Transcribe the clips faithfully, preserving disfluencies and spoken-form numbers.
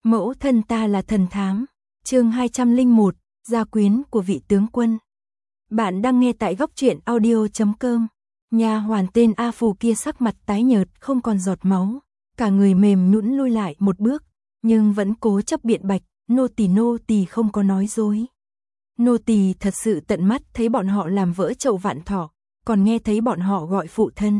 Mẫu thân ta là thần thám. Chương hai trăm lẻ một, gia quyến của vị tướng quân. Bạn đang nghe tại góc truyện audio chấm com. Nha hoàn tên A Phù kia sắc mặt tái nhợt, không còn giọt máu, cả người mềm nhũn lui lại một bước, nhưng vẫn cố chấp biện bạch, nô tỳ nô tỳ không có nói dối. Nô tỳ thật sự tận mắt thấy bọn họ làm vỡ chậu vạn thọ, còn nghe thấy bọn họ gọi phụ thân.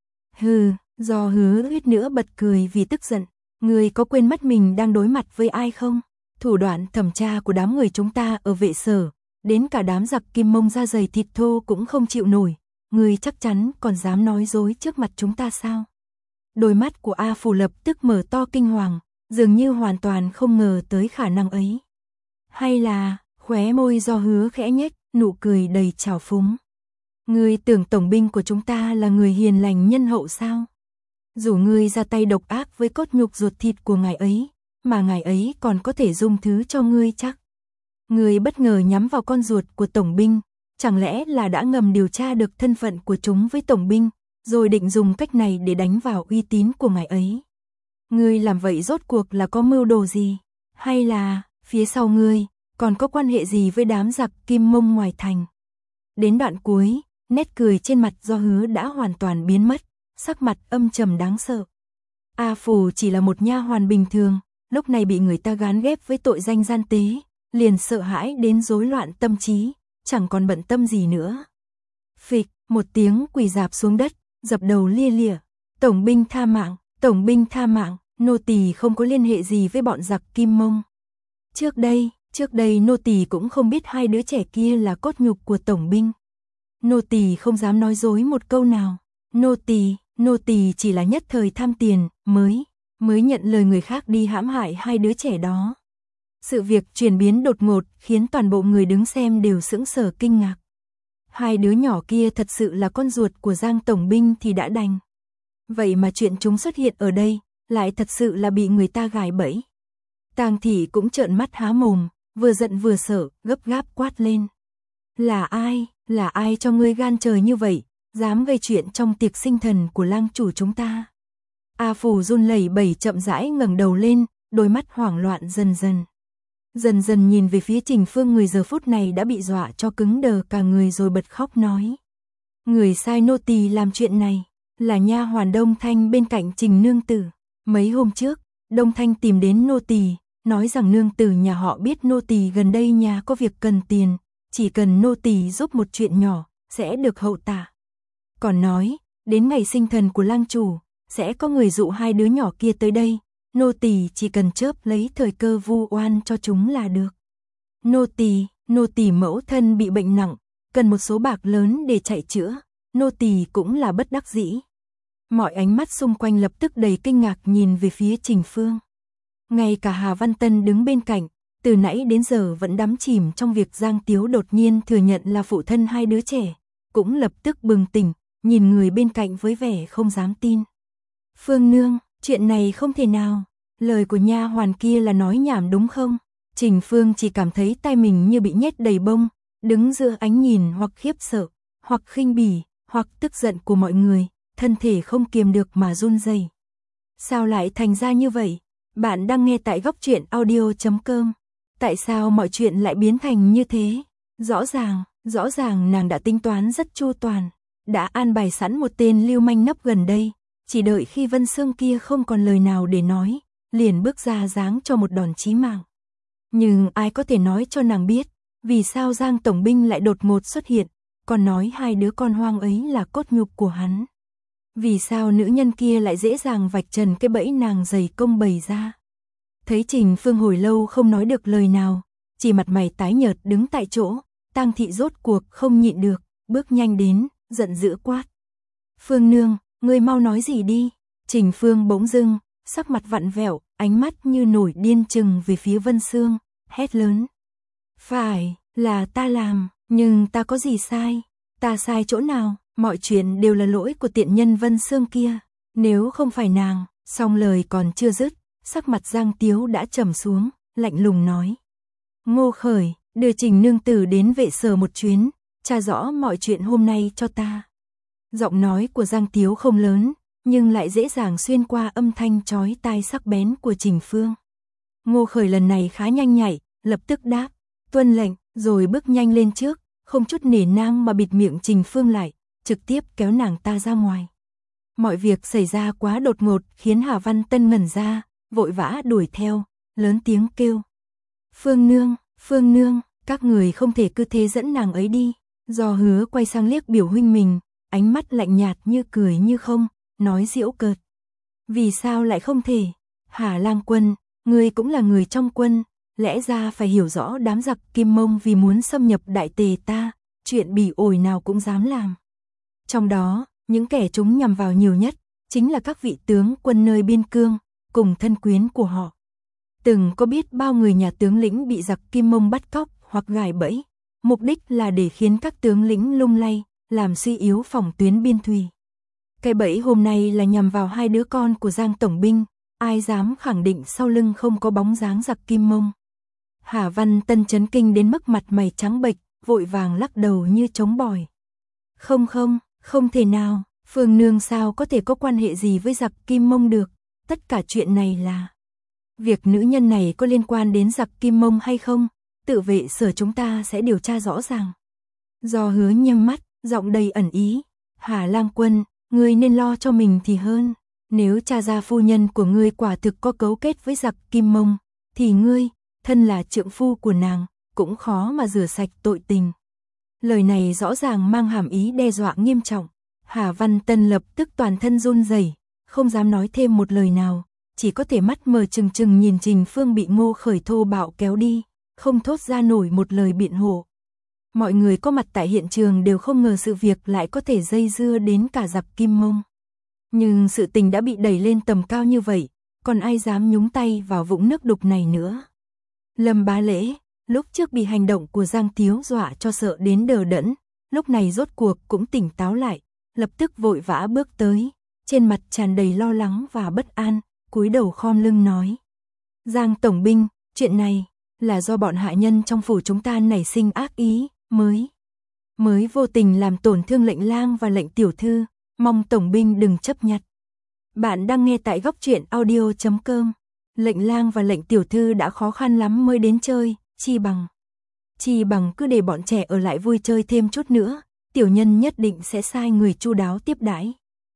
Hừ, do Hứa Huyết nữa bật cười vì tức giận. Người có quên mất mình đang đối mặt với ai không? Thủ đoạn thẩm tra của đám người chúng ta ở vệ sở, đến cả đám giặc Kim Mông da dày thịt thô cũng không chịu nổi. Người chắc chắn còn dám nói dối trước mặt chúng ta sao? Đôi mắt của A Phù lập tức mở to kinh hoàng, dường như hoàn toàn không ngờ tới khả năng ấy. Hay là, khóe môi do Hứa khẽ nhếch, nụ cười đầy trào phúng. Người tưởng tổng binh của chúng ta là người hiền lành nhân hậu sao? Dù ngươi ra tay độc ác với cốt nhục ruột thịt của ngài ấy, mà ngài ấy còn có thể dung thứ cho ngươi chắc. Ngươi bất ngờ nhắm vào con ruột của tổng binh, chẳng lẽ là đã ngầm điều tra được thân phận của chúng với tổng binh, rồi định dùng cách này để đánh vào uy tín của ngài ấy. Ngươi làm vậy rốt cuộc là có mưu đồ gì? Hay là, phía sau ngươi, còn có quan hệ gì với đám giặc Kim Mông ngoài thành? Đến đoạn cuối, nét cười trên mặt do Hứa đã hoàn toàn biến mất, sắc mặt âm trầm đáng sợ. A Phù chỉ là một nha hoàn bình thường, lúc này bị người ta gán ghép với tội danh gian tế, liền sợ hãi đến rối loạn tâm trí, chẳng còn bận tâm gì nữa. Phịch, một tiếng quỳ rạp xuống đất, dập đầu lia lịa. Tổng binh tha mạng, tổng binh tha mạng, nô tỳ không có liên hệ gì với bọn giặc Kim Mông. Trước đây, trước đây nô tỳ cũng không biết hai đứa trẻ kia là cốt nhục của tổng binh. Nô tỳ không dám nói dối một câu nào. Nô tỳ, nô tỳ chỉ là nhất thời tham tiền, mới, mới nhận lời người khác đi hãm hại hai đứa trẻ đó. Sự việc chuyển biến đột ngột khiến toàn bộ người đứng xem đều sững sờ kinh ngạc. Hai đứa nhỏ kia thật sự là con ruột của Giang tổng binh thì đã đành. Vậy mà chuyện chúng xuất hiện ở đây, lại thật sự là bị người ta gài bẫy. Tang Thị cũng trợn mắt há mồm, vừa giận vừa sợ, gấp gáp quát lên. Là ai, là ai cho ngươi gan trời như vậy? Dám gây chuyện trong tiệc sinh thần của lang chủ chúng ta. A Phù run lẩy bẩy chậm rãi ngẩng đầu lên, đôi mắt hoảng loạn dần dần. Dần dần nhìn về phía Trình Phương, người giờ phút này đã bị dọa cho cứng đờ cả người rồi bật khóc nói. Người sai nô tỳ làm chuyện này, là nha hoàn Đông Thanh bên cạnh Trình nương tử. Mấy hôm trước, Đông Thanh tìm đến nô tỳ, nói rằng nương tử nhà họ biết nô tỳ gần đây nhà có việc cần tiền, chỉ cần nô tỳ giúp một chuyện nhỏ, sẽ được hậu tạ. Còn nói, đến ngày sinh thần của lang chủ, sẽ có người dụ hai đứa nhỏ kia tới đây, nô tỳ chỉ cần chớp lấy thời cơ vu oan cho chúng là được. Nô tỳ, nô tỳ mẫu thân bị bệnh nặng, cần một số bạc lớn để chạy chữa, nô tỳ cũng là bất đắc dĩ. Mọi ánh mắt xung quanh lập tức đầy kinh ngạc nhìn về phía Trình Phương. Ngay cả Hà Văn Tân đứng bên cạnh, từ nãy đến giờ vẫn đắm chìm trong việc Giang Tiếu đột nhiên thừa nhận là phụ thân hai đứa trẻ, cũng lập tức bừng tỉnh, nhìn người bên cạnh với vẻ không dám tin. Phương nương, chuyện này không thể nào, lời của nha hoàn kia là nói nhảm đúng không? Trình Phương chỉ cảm thấy tay mình như bị nhét đầy bông, đứng giữa ánh nhìn hoặc khiếp sợ, hoặc khinh bỉ, hoặc tức giận của mọi người, thân thể không kiềm được mà run rẩy. Sao lại thành ra như vậy? Bạn đang nghe tại góc truyện audio chấm com. Tại sao mọi chuyện lại biến thành như thế? Rõ ràng, rõ ràng nàng đã tính toán rất chu toàn, đã an bài sẵn một tên lưu manh nấp gần đây, chỉ đợi khi Vân Sương kia không còn lời nào để nói, liền bước ra giáng cho một đòn chí mạng. Nhưng ai có thể nói cho nàng biết, vì sao Giang tổng binh lại đột ngột xuất hiện, còn nói hai đứa con hoang ấy là cốt nhục của hắn. Vì sao nữ nhân kia lại dễ dàng vạch trần cái bẫy nàng dày công bày ra. Thấy Trình Phương hồi lâu không nói được lời nào, chỉ mặt mày tái nhợt đứng tại chỗ, Tang Thị rốt cuộc không nhịn được, bước nhanh đến, giận dữ quát. Phương nương, ngươi mau nói gì đi. Trình Phương bỗng dưng, sắc mặt vặn vẹo, ánh mắt như nổi điên trừng về phía Vân Sương, hét lớn. Phải, là ta làm, nhưng ta có gì sai? Ta sai chỗ nào? Mọi chuyện đều là lỗi của tiện nhân Vân Sương kia. Nếu không phải nàng, xong lời còn chưa dứt, sắc mặt Giang Tiếu đã trầm xuống, lạnh lùng nói. Ngô Khởi, đưa Trình nương tử đến vệ sở một chuyến, tra rõ mọi chuyện hôm nay cho ta. Giọng nói của Giang Tiếu không lớn, nhưng lại dễ dàng xuyên qua âm thanh chói tai sắc bén của Trình Phương. Ngô Khởi lần này khá nhanh nhạy, lập tức đáp, tuân lệnh, rồi bước nhanh lên trước, không chút nể nang mà bịt miệng Trình Phương lại, trực tiếp kéo nàng ta ra ngoài. Mọi việc xảy ra quá đột ngột khiến Hà Văn Tân ngẩn ra, vội vã đuổi theo, lớn tiếng kêu. Phương Nương, Phương Nương, các người không thể cứ thế dẫn nàng ấy đi. Do Hứa quay sang liếc biểu huynh mình, ánh mắt lạnh nhạt như cười như không, nói giễu cợt. Vì sao lại không thể? Hà Lang Quân, ngươi cũng là người trong quân, lẽ ra phải hiểu rõ đám giặc Kim Mông vì muốn xâm nhập Đại Tề ta, chuyện bỉ ổi nào cũng dám làm. Trong đó, những kẻ chúng nhằm vào nhiều nhất, chính là các vị tướng quân nơi biên cương, cùng thân quyến của họ. Từng có biết bao người nhà tướng lĩnh bị giặc Kim Mông bắt cóc hoặc gài bẫy, mục đích là để khiến các tướng lĩnh lung lay, làm suy yếu phòng tuyến biên thùy. Cái bẫy hôm nay là nhằm vào hai đứa con của Giang Tổng binh, ai dám khẳng định sau lưng không có bóng dáng giặc Kim Mông. Hà Văn Tân chấn kinh đến mức mặt mày trắng bệch, vội vàng lắc đầu như trống bòi. Không không, không thể nào, Phương Nương sao có thể có quan hệ gì với giặc Kim Mông được, tất cả chuyện này là... Việc nữ nhân này có liên quan đến giặc Kim Mông hay không, tự vệ sở chúng ta sẽ điều tra rõ ràng. Do Hứa nhắm mắt, giọng đầy ẩn ý, Hà Lang Quân, ngươi nên lo cho mình thì hơn, nếu tra ra phu nhân của ngươi quả thực có cấu kết với giặc Kim Mông, thì ngươi, thân là trượng phu của nàng, cũng khó mà rửa sạch tội tình. Lời này rõ ràng mang hàm ý đe dọa nghiêm trọng. Hà Văn Tân lập tức toàn thân run rẩy, không dám nói thêm một lời nào, chỉ có thể mắt mờ trừng trừng nhìn Trình Phương bị Ngô Khởi thô bạo kéo đi, không thốt ra nổi một lời biện hộ. Mọi người có mặt tại hiện trường đều không ngờ sự việc lại có thể dây dưa đến cả giặc Kim Mông. Nhưng sự tình đã bị đẩy lên tầm cao như vậy, còn ai dám nhúng tay vào vũng nước đục này nữa. Lâm Bá Lễ, lúc trước bị hành động của Giang Thiếu dọa cho sợ đến đờ đẫn, lúc này rốt cuộc cũng tỉnh táo lại, lập tức vội vã bước tới, trên mặt tràn đầy lo lắng và bất an, cúi đầu khom lưng nói. Giang Tổng binh, chuyện này là do bọn hạ nhân trong phủ chúng ta nảy sinh ác ý, mới mới vô tình làm tổn thương lệnh lang và lệnh tiểu thư, mong Tổng binh đừng chấp nhặt. Bạn đang nghe tại góc truyện audio chấm com. Lệnh lang và lệnh tiểu thư đã khó khăn lắm mới đến chơi, chi bằng chi bằng cứ để bọn trẻ ở lại vui chơi thêm chút nữa, tiểu nhân nhất định sẽ sai người chu đáo tiếp đãi.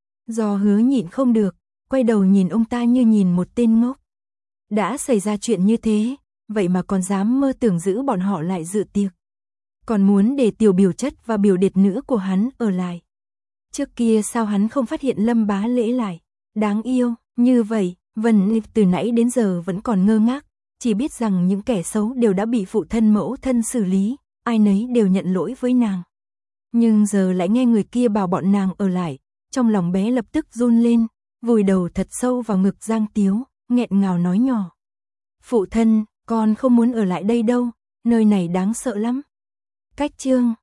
Do Hứa nhịn không được, quay đầu nhìn ông ta như nhìn một tên ngốc. Đã xảy ra chuyện như thế, vậy mà còn dám mơ tưởng giữ bọn họ lại dự tiệc. Còn muốn để tiểu biểu chất và biểu điệt nữ của hắn ở lại. Trước kia sao hắn không phát hiện Lâm Bá Lễ lại, đáng yêu, như vậy, Vân Nịch từ nãy đến giờ vẫn còn ngơ ngác, chỉ biết rằng những kẻ xấu đều đã bị phụ thân mẫu thân xử lý, ai nấy đều nhận lỗi với nàng. Nhưng giờ lại nghe người kia bảo bọn nàng ở lại, trong lòng bé lập tức run lên, vùi đầu thật sâu vào ngực Giang Tiếu, nghẹn ngào nói nhỏ. Phụ thân, con không muốn ở lại đây đâu, nơi này đáng sợ lắm. Cách chương